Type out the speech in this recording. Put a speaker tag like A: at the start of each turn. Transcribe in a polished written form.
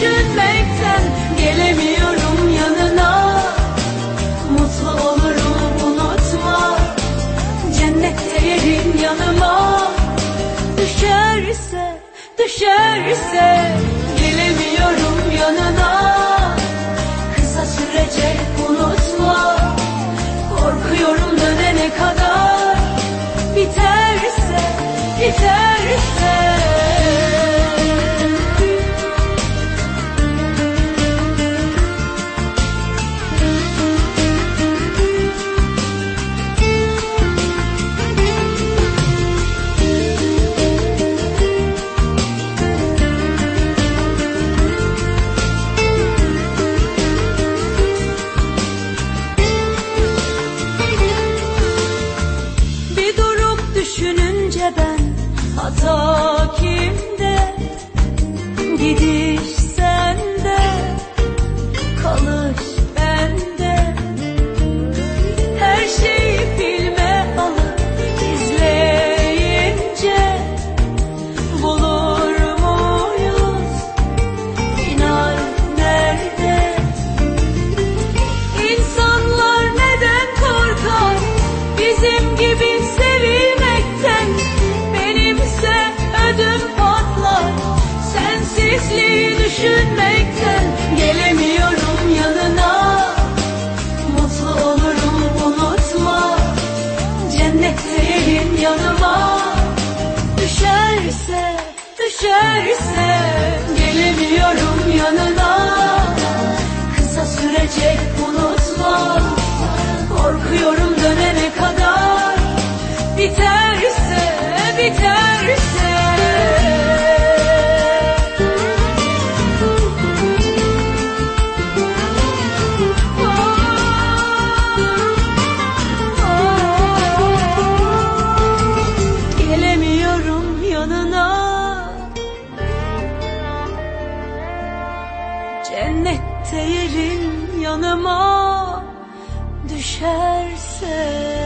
A: düşünmekten gelemiyorum yanına. Mutlu olurum unutma, cennette yerin yanıma. Düşerse, düşerse gelemiyorum yanına. Kısa sürecek unutma, korkuyorum dönene kadar. Biterse, biterse. Düşününce ben hata kimde, gidiş sende, kalış bende. Her şeyi filme alıp izleyince bulur muyuz final nerede? İnsanlar neden korkar bizim gibi sevilmekten? Benimse ödüm patlar sensizliği düşünmekten. Gelemiyorum yanına, mutlu olurum unutma, cennette yerin yanıma. Düşerse, düşerse gelemiyorum yanına. Kısa sürecek unutma, korkuyorum dönene kadar. Biterse, biterse. Gelemiyorum yanına, cennette yerin yanıma. Düşerse